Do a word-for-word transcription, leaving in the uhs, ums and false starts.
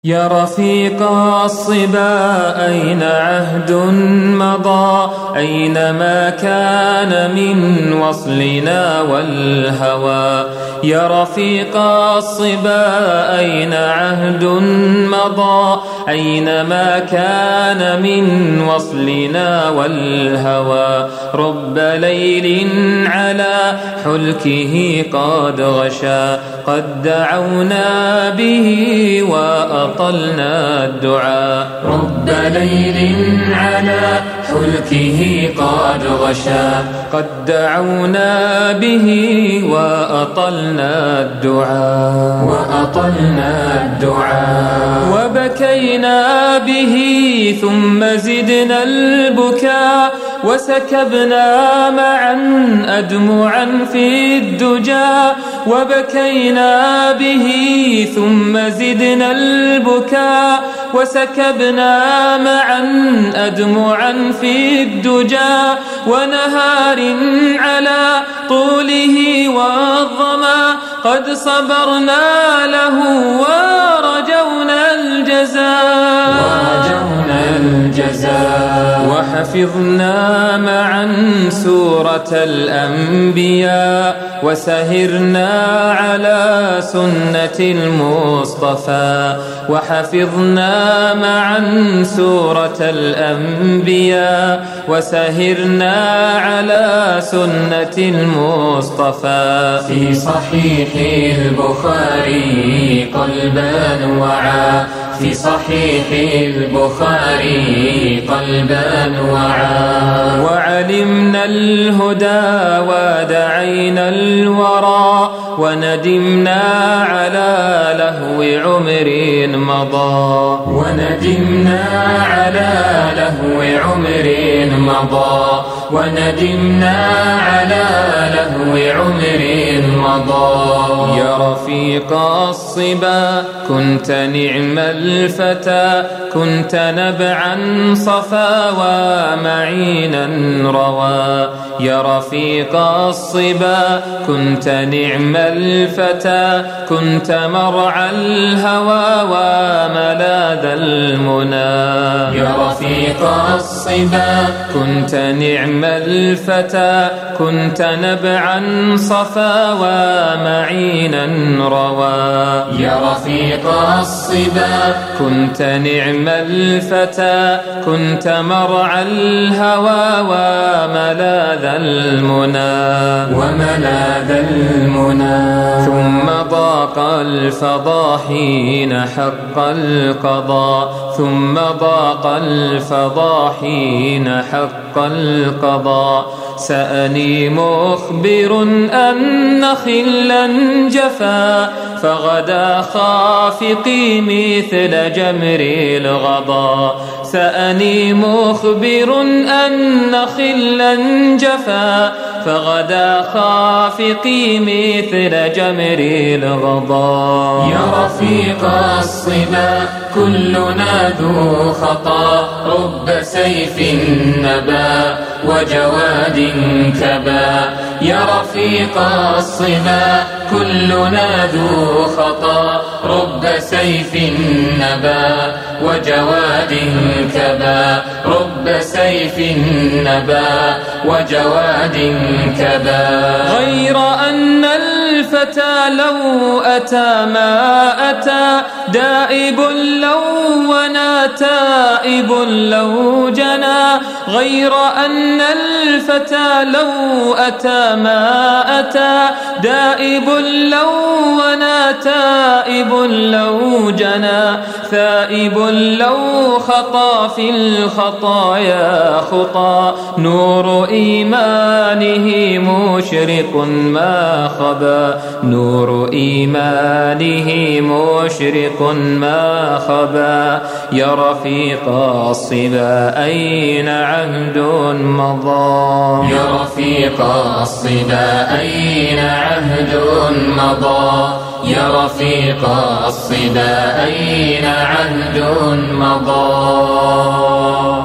يا رفيق الصبا أين عهد مضى؟ أين ما كان من وصلنا والهوى؟ يا رفيق الصبا أين عهد مضى؟ أين ما كان من وصلنا والهوى؟ رب ليل على حلكه قد غشا، قد دعونا به وأطلنا الدعاء. رب ليل على حلكه قد غشا، قد دعونا به وأطلنا الدعاء وأطلنا الدعاء. وبكينا به ثم زدنا البكاء، وسكبنا معا أدمعا في الدجى. وبكينا به ثم زدنا البكاء، وسكبنا معا أدمعا في الدجى. ونهار على طوله والظما قد صبرنا له ورجونا الجزاء ورجونا الجزاء. وحفظنا معا سورة الأنبياء، وسهرنا على سنة المصطفى. وحفظنا معا سورة الأنبياء، وسهرنا على سنة المصطفى. في صحيح البخاري قلبا وعى، في صحيح البخاري قلبا وعى. وعلمنا الهدى ودعينا الورى، وندمنا على لهو عمر مضى. وندمنا على لهو عمر مضى. وندمنا على لهو عمر مضى. يا رفيق الصبا كنت نعم الفتى، كنت نبعا صفا ومعينا روى. يا رفيق الصبا كنت نعم الفتى، كنت مرعى الهوى وملاذ المنى. يا رفيق الصبا كنت نعم الفتى، كنت نبعا صفا ومعينا روى. يا رفيق الصبا كنت نعم الفتى، كنت مرعى الهوى وملاذ المنى وملاذ المنى. ثم ضاق الفضا حين حق القضاء، ثم ضاق الفضا حين حق القضاء. سأني مخبر أن خلا جفا، فغدا خافقي مثل جمر الغضا. سأني مخبر أن خلا جفا، فغدا خافقي مثل جمر الغضا. يا رفيق الصبا كلنا ذو خطا، رب سيف نبا وجواد كبا. يا رفيق الصبا كلنا ذو خطا، رب سيف نبا وجواد كبا. رب سيف نبا وجواد كبا. غير أن الفتى لو أتى ما أتى، دائب لو ونا تائب لو جنى. غير أن الفتى لو أتى ما أتى، دائب لو ونا تائب لو جنى. ثائب لو خطا في الخطايا خطا، نور إيمانه مشرق ما خبا. نور إيمانه مشرق ما خبا. يا رفيق الصبا أين عهد مضى؟ يا رفيق الصبا أين عهد مضى؟ يا رفيق الصبا أين عهد مضى؟